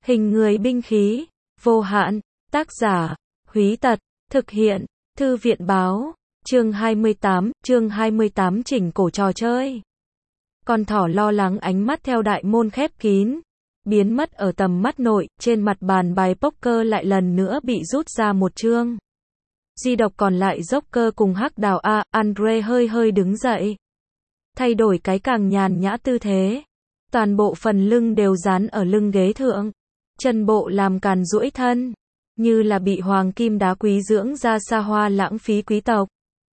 Hình người binh khí, vô hạn, tác giả, Húy Tật, thực hiện, Thư viện báo, chương 28 chỉnh cổ trò chơi. Con thỏ lo lắng ánh mắt theo đại môn khép kín, biến mất ở tầm mắt nội, trên mặt bàn bài poker lại lần nữa bị rút ra một chương. Di độc còn lại Joker cùng hắc đào Andre hơi đứng dậy. Thay đổi cái càng nhàn nhã tư thế. Toàn bộ phần lưng đều dán ở lưng ghế thượng. Chân bộ làm càn duỗi thân. Như là bị hoàng kim đá quý dưỡng ra xa hoa lãng phí quý tộc.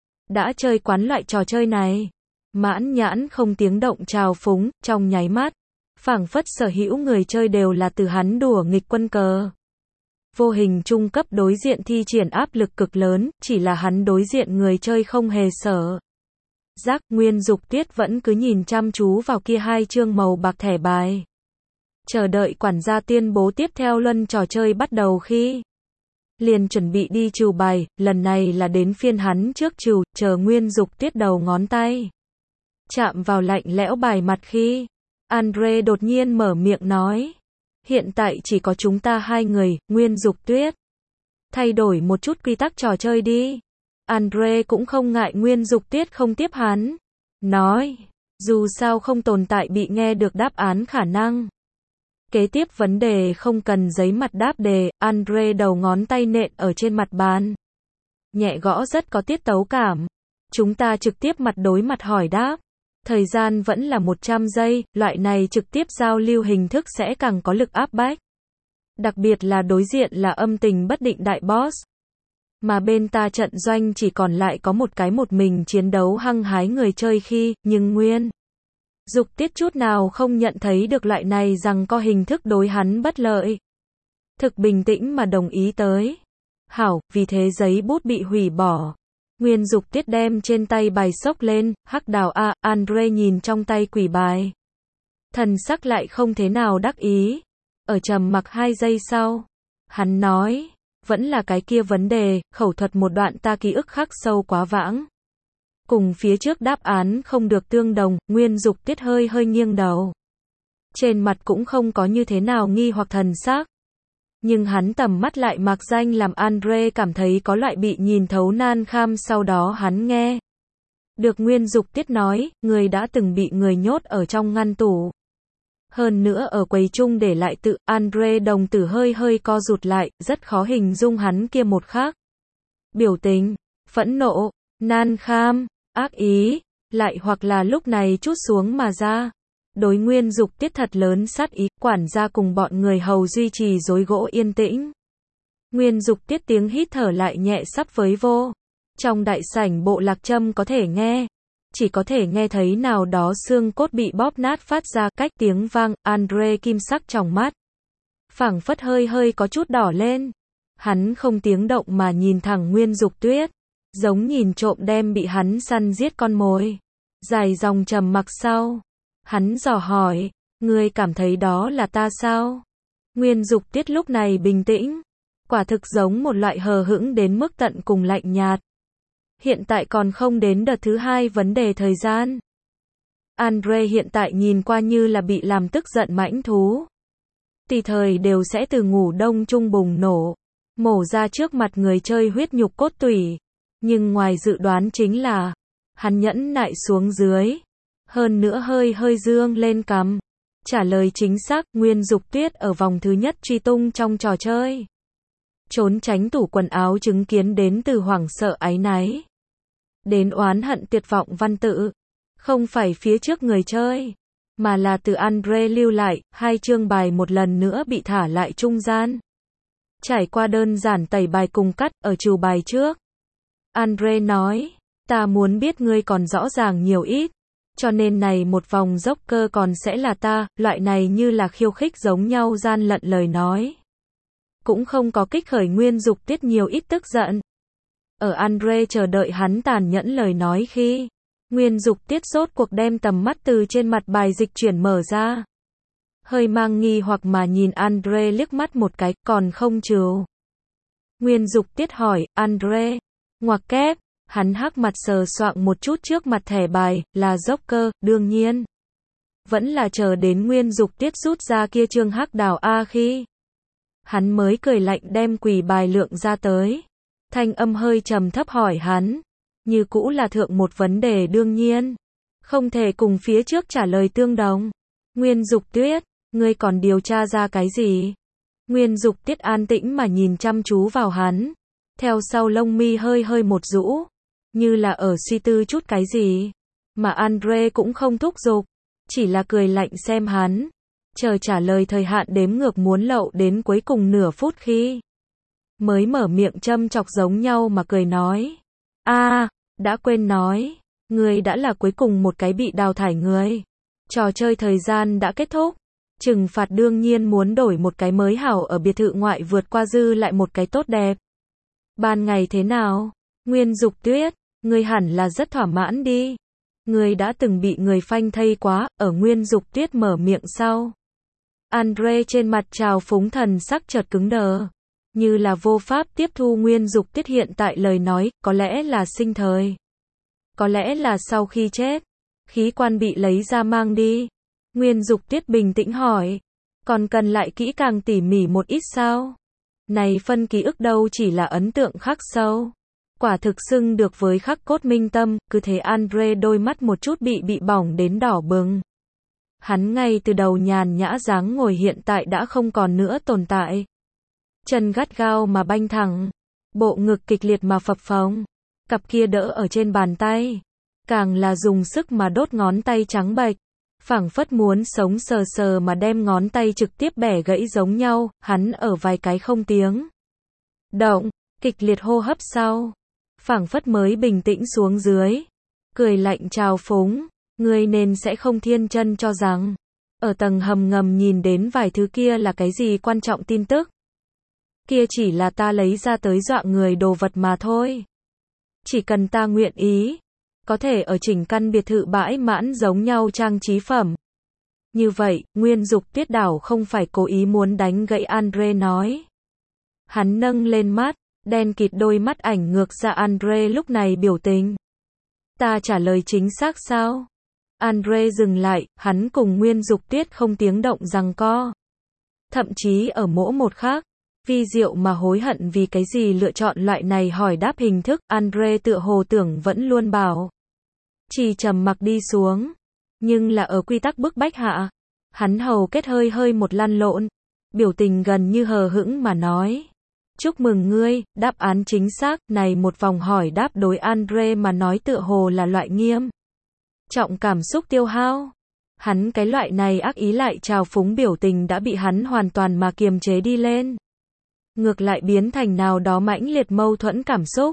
Đã chơi quán loại trò chơi này. Mãn nhãn không tiếng động trào phúng, trong nháy mắt. Phảng phất sở hữu người chơi đều là từ hắn đùa nghịch quân cờ. Vô hình trung cấp đối diện thi triển áp lực cực lớn, chỉ là hắn đối diện người chơi không hề sợ. Giác Nguyên Dục Tuyết vẫn cứ nhìn chăm chú vào kia hai chương màu bạc thẻ bài. Chờ đợi quản gia tuyên bố tiếp theo luân trò chơi bắt đầu khi. Liền chuẩn bị đi trừ bài, lần này là đến phiên hắn trước trừ, chờ Nguyên Dục Tuyết đầu ngón tay. Chạm vào lạnh lẽo bài mặt khi. Andre đột nhiên mở miệng nói. Hiện tại chỉ có chúng ta hai người, Nguyên Dục Tuyết. Thay đổi một chút quy tắc trò chơi đi. Andre cũng không ngại Nguyên Dục Tuyết không tiếp hắn. Nói, dù sao không tồn tại bị nghe được đáp án khả năng. Kế tiếp vấn đề không cần giấy mặt đáp đề, Andre đầu ngón tay nện ở trên mặt bàn. Nhẹ gõ rất có tiết tấu cảm. Chúng ta trực tiếp mặt đối mặt hỏi đáp. Thời gian vẫn là 100 giây, loại này trực tiếp giao lưu hình thức sẽ càng có lực áp bách. Đặc biệt là đối diện là âm tình bất định đại boss. Mà bên ta trận doanh chỉ còn lại có một mình chiến đấu hăng hái người chơi khi, nhưng Nguyên Dục Tiết chút nào không nhận thấy được loại này rằng có hình thức đối hắn bất lợi. Thực bình tĩnh mà đồng ý tới. Hảo, vì thế giấy bút bị hủy bỏ. Nguyên Dục Tiết đem trên tay bài xốc lên, hắc đào Andre nhìn trong tay quỷ bài. Thần sắc lại không thế nào đắc ý. Ở trầm mặc 2 giây sau. Hắn nói, vẫn là cái kia vấn đề, khẩu thuật một đoạn ta ký ức khắc sâu quá vãng. Cùng phía trước đáp án không được tương đồng, Nguyên Dục Tiết hơi nghiêng đầu. Trên mặt cũng không có như thế nào nghi hoặc thần sắc. Nhưng hắn tầm mắt lại mạc danh làm Andre cảm thấy có loại bị nhìn thấu nan kham, sau đó hắn nghe được Nguyên Dục Tiết nói, người đã từng bị người nhốt ở trong ngăn tủ. Hơn nữa ở quầy chung để lại tự, Andre đồng tử hơi co rụt lại, rất khó hình dung hắn kia một khắc. Biểu tình, phẫn nộ, nan kham, ác ý, lại hoặc là lúc này trút xuống mà ra. Đối Nguyên Dục Tiết thật lớn sát ý, quản gia cùng bọn người hầu duy trì rối gỗ yên tĩnh. Nguyên Dục Tiết tiếng hít thở lại nhẹ sắp với vô. Trong đại sảnh bộ lạc châm có thể nghe. Chỉ có thể nghe thấy nào đó xương cốt bị bóp nát phát ra cách tiếng vang, Andre kim sắc trong mắt. Phảng phất hơi có chút đỏ lên. Hắn không tiếng động mà nhìn thẳng Nguyên Dục Tuyết. Giống nhìn trộm đem bị hắn săn giết con mồi. Dài dòng trầm mặc sau. Hắn dò hỏi, ngươi cảm thấy đó là ta sao? Nguyên Dục Tiết lúc này bình tĩnh. Quả thực giống một loại hờ hững đến mức tận cùng lạnh nhạt. Hiện tại còn không đến đợt thứ 2 vấn đề thời gian. Andre hiện tại nhìn qua như là bị làm tức giận mãnh thú. Tùy thời đều sẽ từ ngủ đông chung bùng nổ. Mổ ra trước mặt người chơi huyết nhục cốt tủy. Nhưng ngoài dự đoán chính là, hắn nhẫn nại xuống dưới. Hơn nữa hơi dương lên cằm. Trả lời chính xác, Nguyên Dục Tuyết ở vòng thứ nhất truy tung trong trò chơi. Trốn tránh tủ quần áo chứng kiến đến từ hoảng sợ áy náy. Đến oán hận tuyệt vọng văn tự. Không phải phía trước người chơi. Mà là từ Andre lưu lại, 2 chương bài một lần nữa bị thả lại trung gian. Trải qua đơn giản tẩy bài cùng cắt, ở trừ bài trước. Andre nói, ta muốn biết ngươi còn rõ ràng nhiều ít. Cho nên này một vòng dốc cơ còn sẽ là ta, loại này như là khiêu khích giống nhau gian lận lời nói. Cũng không có kích khởi Nguyên Dục Tiết nhiều ít tức giận. Ở Andre chờ đợi hắn tàn nhẫn lời nói khi, Nguyên Dục Tiết rốt cuộc đem tầm mắt từ trên mặt bài dịch chuyển mở ra. Hơi mang nghi hoặc mà nhìn Andre liếc mắt một cái, còn không chịu. Nguyên Dục Tiết hỏi, Andre, ngoặc kép. Hắn hắc mặt sờ soạng một chút trước mặt thẻ bài, là Joker, đương nhiên. Vẫn là chờ đến Nguyên Dục Tiết rút ra kia chương hắc đào khi. Hắn mới cười lạnh đem quỷ bài lượng ra tới. Thanh âm hơi trầm thấp hỏi hắn. Như cũ là thượng một vấn đề đương nhiên. Không thể cùng phía trước trả lời tương đồng. Nguyên Dục Tuyết, ngươi còn điều tra ra cái gì? Nguyên Dục Tuyết an tĩnh mà nhìn chăm chú vào hắn. Theo sau lông mi hơi hơi một rũ. Như là ở suy tư chút cái gì. Mà Andre cũng không thúc giục. Chỉ là cười lạnh xem hắn. Chờ trả lời thời hạn đếm ngược muốn lậu đến cuối cùng nửa phút khi. Mới mở miệng châm chọc giống nhau mà cười nói. Đã quên nói. Ngươi đã là cuối cùng một cái bị đào thải người. Trò chơi thời gian đã kết thúc. Trừng phạt đương nhiên muốn đổi một cái mới hảo ở biệt thự ngoại vượt qua dư lại một cái tốt đẹp. Ban ngày thế nào? Nguyên Dục Tuyết, ngươi hẳn là rất thỏa mãn đi. Ngươi đã từng bị người phanh thây quá, ở Nguyên Dục Tuyết mở miệng sau. Andre trên mặt trào phúng thần sắc chợt cứng đờ. Như là vô pháp tiếp thu Nguyên Dục Tuyết hiện tại lời nói, có lẽ là sinh thời. Có lẽ là sau khi chết. Khí quan bị lấy ra mang đi. Nguyên Dục Tuyết bình tĩnh hỏi. Còn cần lại kỹ càng tỉ mỉ một ít sao? Này phân ký ức đâu chỉ là ấn tượng khắc sâu. Quả thực xưng được với khắc cốt minh tâm, cứ thế Andre đôi mắt một chút bị bỏng đến đỏ bừng. Hắn ngay từ đầu nhàn nhã dáng ngồi hiện tại đã không còn nữa tồn tại. Chân gắt gao mà banh thẳng. Bộ ngực kịch liệt mà phập phồng. Cặp kia đỡ ở trên bàn tay. Càng là dùng sức mà đốt ngón tay trắng bệch. Phảng phất muốn sống sờ sờ mà đem ngón tay trực tiếp bẻ gãy giống nhau, hắn ở vài cái không tiếng. Động, kịch liệt hô hấp sau. Phảng phất mới bình tĩnh xuống dưới. Cười lạnh trào phúng, ngươi nên sẽ không thiên chân cho rằng. Ở tầng hầm ngầm nhìn đến vài thứ kia là cái gì quan trọng tin tức. Kia chỉ là ta lấy ra tới dọa người đồ vật mà thôi. Chỉ cần ta nguyện ý. Có thể ở chỉnh căn biệt thự bãi mãn giống nhau trang trí phẩm. Như vậy, Nguyên Dục Tuyết đảo không phải cố ý muốn đánh gãy Andre nói. Hắn nâng lên mắt, đen kịt đôi mắt ảnh ngược ra Andre lúc này biểu tình. Ta trả lời chính xác sao? Andre dừng lại, hắn cùng Nguyên Dục Tuyết không tiếng động giằng co. Thậm chí ở mỗi một khác, vi diệu mà hối hận vì cái gì lựa chọn loại này hỏi đáp hình thức, Andre tựa hồ tưởng vẫn luôn bảo. Chỉ trầm mặc đi xuống. Nhưng là ở quy tắc bức bách hạ. Hắn hầu kết hơi hơi một lăn lộn. Biểu tình gần như hờ hững mà nói. Chúc mừng ngươi, đáp án chính xác. Này một vòng hỏi đáp đối Andre mà nói tựa hồ là loại nghiêm trọng cảm xúc tiêu hao. Hắn cái loại này ác ý lại trào phúng biểu tình đã bị hắn hoàn toàn mà kiềm chế đi lên. Ngược lại biến thành nào đó mãnh liệt mâu thuẫn cảm xúc.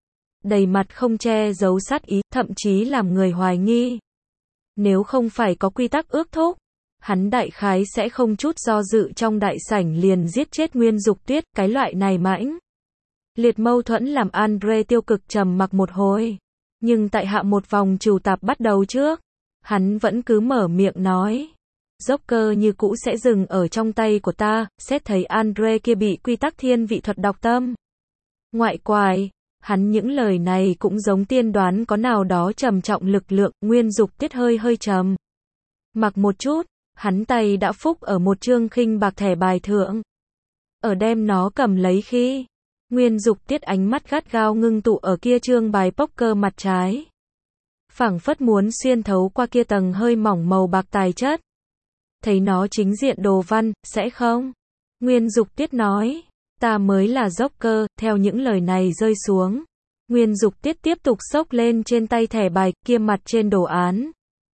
Đầy mặt không che giấu sát ý, thậm chí làm người hoài nghi. Nếu không phải có quy tắc ước thúc, hắn đại khái sẽ không chút do dự trong đại sảnh liền giết chết Nguyên Dục Tuyết, cái loại này mãnh liệt mâu thuẫn làm Andre tiêu cực trầm mặc một hồi. Nhưng tại hạ một vòng trù tạp bắt đầu trước, hắn vẫn cứ mở miệng nói. Joker như cũ sẽ dừng ở trong tay của ta, xét thấy Andre kia bị quy tắc thiên vị thuật đọc tâm. Ngoại quài. Hắn những lời này cũng giống tiên đoán có nào đó trầm trọng lực lượng, Nguyên Dục Tuyết hơi hơi trầm mặc một chút, hắn tay đã phúc ở một chương khinh bạc thẻ bài thượng. Ở đem nó cầm lấy khi, Nguyên Dục Tuyết ánh mắt gắt gao ngưng tụ ở kia chương bài poker mặt trái. Phảng phất muốn xuyên thấu qua kia tầng hơi mỏng màu bạc tài chất. Thấy nó chính diện đồ văn, sẽ không? Nguyên Dục Tuyết nói. Ta mới là Joker, theo những lời này rơi xuống. Nguyên Dục Tuyết tiếp tục xốc lên trên tay thẻ bài, kia mặt trên đồ án.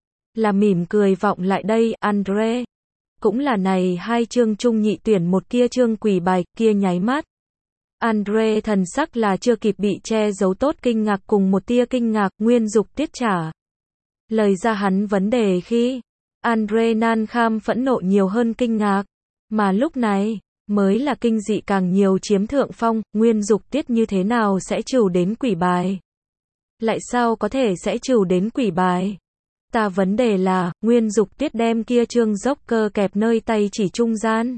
Là mỉm cười vọng lại đây, Andre. Cũng là này hai chương trung nhị tuyển một kia chương quỷ bài, kia nháy mắt. Andre thần sắc là chưa kịp bị che giấu tốt kinh ngạc cùng một tia kinh ngạc, Nguyên Dục Tuyết trả lời ra hắn vấn đề khi. Andre nan kham phẫn nộ nhiều hơn kinh ngạc. Mà lúc này, mới là kinh dị càng nhiều chiếm thượng phong, Nguyên Dục Tuyết như thế nào sẽ trừ đến quỷ bài? Lại sao có thể sẽ trừ đến quỷ bài? Ta vấn đề là, Nguyên Dục Tuyết đem kia chương Joker kẹp nơi tay chỉ trung gian.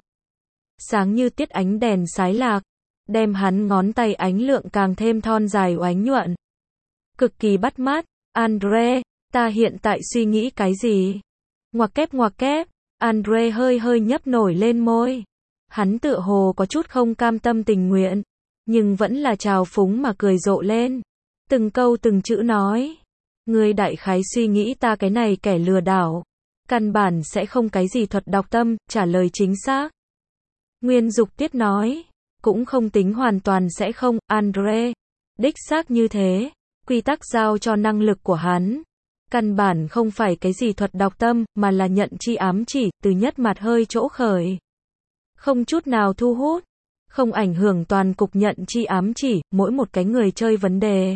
Sáng như tiết ánh đèn sái lạc, đem hắn ngón tay ánh lượng càng thêm thon dài oánh nhuận. Cực kỳ bắt mắt, Andre, ta hiện tại suy nghĩ cái gì? Ngoặc kép, Andre hơi hơi nhấp nổi lên môi. Hắn tựa hồ có chút không cam tâm tình nguyện, nhưng vẫn là trào phúng mà cười rộ lên. Từng câu từng chữ nói. Ngươi đại khái suy nghĩ ta cái này kẻ lừa đảo. Căn bản sẽ không cái gì thuật đọc tâm, trả lời chính xác. Nguyên Dục Tiết nói. Cũng không tính hoàn toàn sẽ không, Andre. Đích xác như thế. Quy tắc giao cho năng lực của hắn. Căn bản không phải cái gì thuật đọc tâm, mà là nhận chi ám chỉ, từ nhất mặt hơi chỗ khởi. Không chút nào thu hút. Không ảnh hưởng toàn cục nhận chi ám chỉ, mỗi một cái người chơi vấn đề.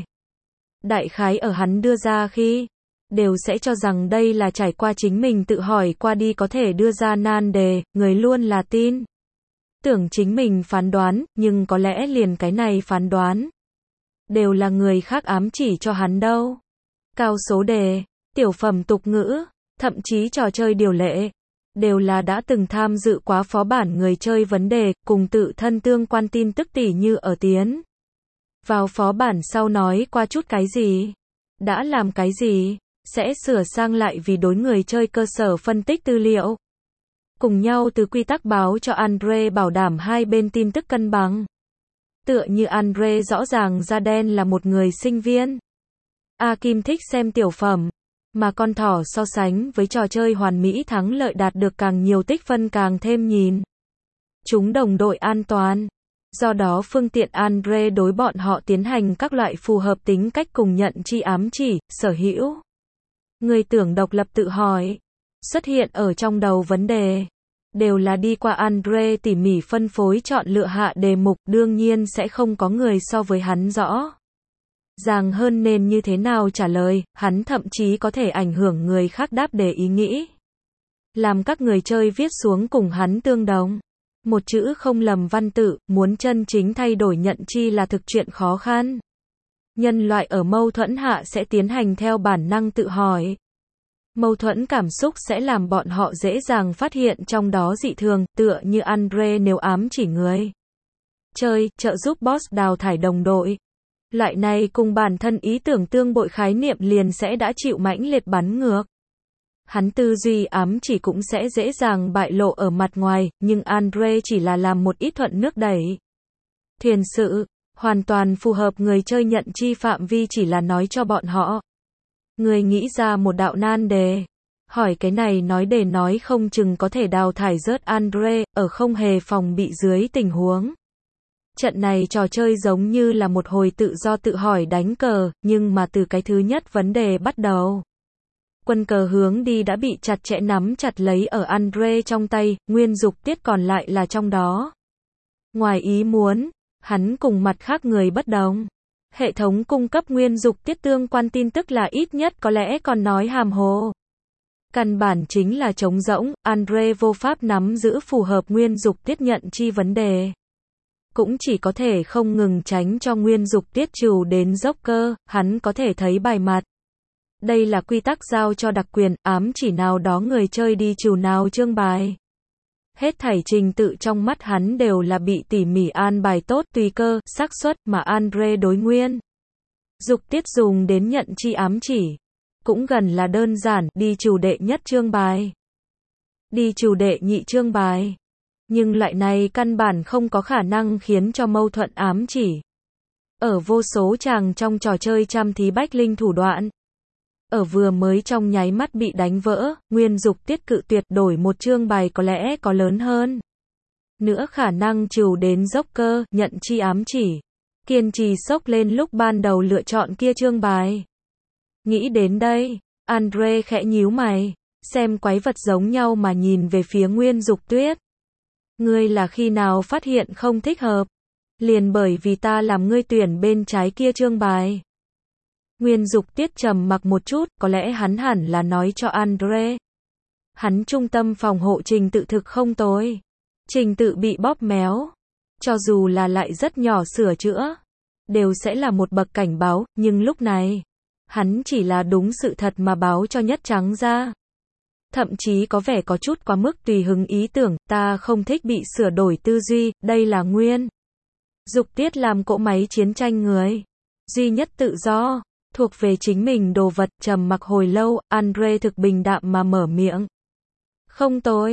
Đại khái ở hắn đưa ra khi, đều sẽ cho rằng đây là trải qua chính mình tự hỏi qua đi có thể đưa ra nan đề, người luôn là tin. Tưởng chính mình phán đoán, nhưng có lẽ liền cái này phán đoán. Đều là người khác ám chỉ cho hắn đâu. Cao số đề, tiểu phẩm tục ngữ, thậm chí trò chơi điều lệ. Đều là đã từng tham dự quá phó bản người chơi vấn đề, cùng tự thân tương quan tin tức tỉ như ở tiến. Vào phó bản sau nói qua chút cái gì, đã làm cái gì, sẽ sửa sang lại vì đối người chơi cơ sở phân tích tư liệu. Cùng nhau từ quy tắc báo cho Andre bảo đảm hai bên tin tức cân bằng. Tựa như Andre rõ ràng da đen là một người sinh viên. A Kim thích xem tiểu phẩm, mà con thỏ so sánh với trò chơi hoàn mỹ thắng lợi đạt được càng nhiều tích phân càng thêm nhìn. Chúng đồng đội an toàn. Do đó phương tiện Andre đối bọn họ tiến hành các loại phù hợp tính cách cùng nhận chi ám chỉ, sở hữu. Người tưởng độc lập tự hỏi, xuất hiện ở trong đầu vấn đề, đều là đi qua Andre tỉ mỉ phân phối chọn lựa hạ đề mục, đương nhiên sẽ không có người so với hắn rõ ràng hơn nên như thế nào trả lời, hắn thậm chí có thể ảnh hưởng người khác đáp đề ý nghĩ. Làm các người chơi viết xuống cùng hắn tương đồng. Một chữ không lầm văn tự, muốn chân chính thay đổi nhận chi là thực chuyện khó khăn. Nhân loại ở mâu thuẫn hạ sẽ tiến hành theo bản năng tự hỏi. Mâu thuẫn cảm xúc sẽ làm bọn họ dễ dàng phát hiện trong đó dị thường, tựa như Andre nếu ám chỉ người chơi, trợ giúp boss đào thải đồng đội. Loại này cùng bản thân ý tưởng tương bội khái niệm liền sẽ đã chịu mãnh liệt bắn ngược. Hắn tư duy ám chỉ cũng sẽ dễ dàng bại lộ ở mặt ngoài, nhưng Andre chỉ là làm một ít thuận nước đẩy. Thiền sự, hoàn toàn phù hợp người chơi nhận chi phạm vi chỉ là nói cho bọn họ. Người nghĩ ra một đạo nan đề. Hỏi cái này nói để nói không chừng có thể đào thải rớt Andre, ở không hề phòng bị dưới tình huống. Trận này trò chơi giống như là một hồi tự do tự hỏi đánh cờ, nhưng mà từ cái thứ nhất vấn đề bắt đầu. Quân cờ hướng đi đã bị chặt chẽ nắm chặt lấy ở Andre trong tay, Nguyên Dục Tiết còn lại là trong đó. Ngoài ý muốn, hắn cùng mặt khác người bất đồng. Hệ thống cung cấp Nguyên Dục Tiết tương quan tin tức là ít nhất có lẽ còn nói hàm hồ. Căn bản chính là trống rỗng, Andre vô pháp nắm giữ phù hợp Nguyên Dục Tiết nhận chi vấn đề. Cũng chỉ có thể không ngừng tránh cho Nguyên Dục Tiết trù đến dốc cơ, hắn có thể thấy bài mặt. Đây là quy tắc giao cho đặc quyền, ám chỉ nào đó người chơi đi trù nào chương bài. Hết thảy trình tự trong mắt hắn đều là bị tỉ mỉ an bài tốt tùy cơ, xác suất mà Andre đối Nguyên Dục Tiết dùng đến nhận chi ám chỉ. Cũng gần là đơn giản, đi trù đệ nhất chương bài. Đi trù đệ nhị chương bài. Nhưng loại này căn bản không có khả năng khiến cho mâu thuẫn ám chỉ. Ở vô số chàng trong trò chơi trăm thí bách linh thủ đoạn. Ở vừa mới trong nháy mắt bị đánh vỡ, Nguyên Dục Tiết cự tuyệt đổi một chương bài có lẽ có lớn hơn. Nữa khả năng trừ đến dốc cơ, nhận chi ám chỉ. Kiên trì sốc lên lúc ban đầu lựa chọn kia chương bài. Nghĩ đến đây, Andre khẽ nhíu mày, xem quái vật giống nhau mà nhìn về phía Nguyên Dục Tiết. Ngươi là khi nào phát hiện không thích hợp? Liền bởi vì ta làm ngươi tuyển bên trái kia chương bài. Nguyên Dục Tiết trầm mặc một chút, có lẽ hắn hẳn là nói cho Andre. Hắn trung tâm phòng hộ trình tự thực không tồi. Trình tự bị bóp méo. Cho dù là lại rất nhỏ sửa chữa, đều sẽ là một bậc cảnh báo, nhưng lúc này, hắn chỉ là đúng sự thật mà báo cho nhất trắng ra. Thậm chí có vẻ có chút quá mức tùy hứng ý tưởng, ta không thích bị sửa đổi tư duy, đây là Nguyên Dục Tiết làm cỗ máy chiến tranh người. Duy nhất tự do, thuộc về chính mình đồ vật, trầm mặc hồi lâu, Andre thực bình đạm mà mở miệng. Không tồi,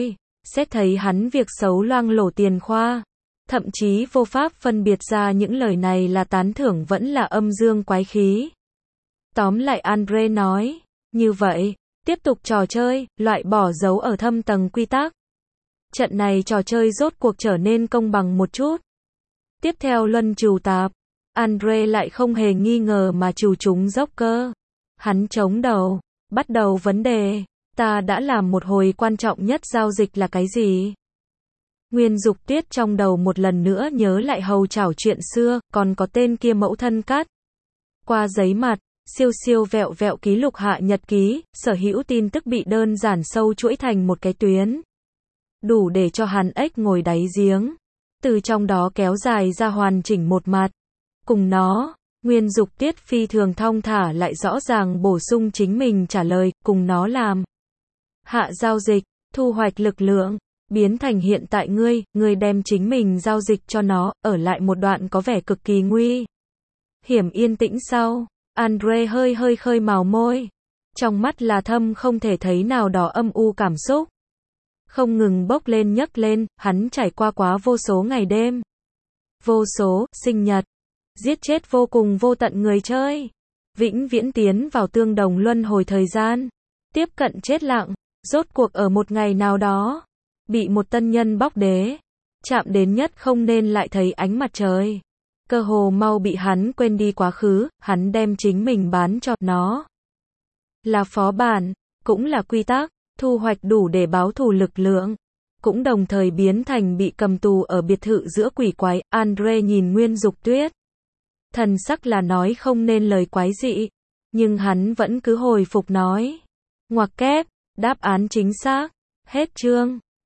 xét thấy hắn việc xấu loang lổ tiền khoa. Thậm chí vô pháp phân biệt ra những lời này là tán thưởng vẫn là âm dương quái khí. Tóm lại Andre nói, như vậy, tiếp tục trò chơi, loại bỏ dấu ở thâm tầng quy tắc. Trận này trò chơi rốt cuộc trở nên công bằng một chút. Tiếp theo luân trù tạp, Andre lại không hề nghi ngờ mà trù trúng Joker. Hắn chống đầu, bắt đầu vấn đề, ta đã làm một hồi quan trọng nhất giao dịch là cái gì? Nguyên Dục Tuyết trong đầu một lần nữa nhớ lại hầu chảo chuyện xưa, còn có tên kia mẫu thân cắt. Qua giấy mặt, siêu siêu vẹo vẹo ký lục hạ nhật ký, sở hữu tin tức bị đơn giản sâu chuỗi thành một cái tuyến. Đủ để cho hắn ếch ngồi đáy giếng. Từ trong đó kéo dài ra hoàn chỉnh một mặt. Cùng nó, Nguyên Dục Tiết phi thường thong thả lại rõ ràng bổ sung chính mình trả lời, cùng nó làm. Hạ giao dịch, thu hoạch lực lượng, biến thành hiện tại ngươi đem chính mình giao dịch cho nó, ở lại một đoạn có vẻ cực kỳ nguy hiểm yên tĩnh sau. Andre hơi khơi màu môi. Trong mắt là thâm không thể thấy nào đó âm u cảm xúc. Không ngừng bốc lên nhấc lên, hắn trải qua quá vô số ngày đêm. Vô số, sinh nhật. Giết chết vô cùng vô tận người chơi. Vĩnh viễn tiến vào tương đồng luân hồi thời gian. Tiếp cận chết lặng. Rốt cuộc ở một ngày nào đó. Bị một tân nhân bóc đế. Chạm đến nhất không nên lại thấy ánh mặt trời. Cơ hồ mau bị hắn quên đi quá khứ, hắn đem chính mình bán cho nó. Là phó bản, cũng là quy tắc, thu hoạch đủ để báo thù lực lượng. Cũng đồng thời biến thành bị cầm tù ở biệt thự giữa quỷ quái. Andre nhìn Nguyên Dục Tuyết. Thần sắc là nói không nên lời quái dị. Nhưng hắn vẫn cứ hồi phục nói. Ngoặc kép, đáp án chính xác. Hết chương.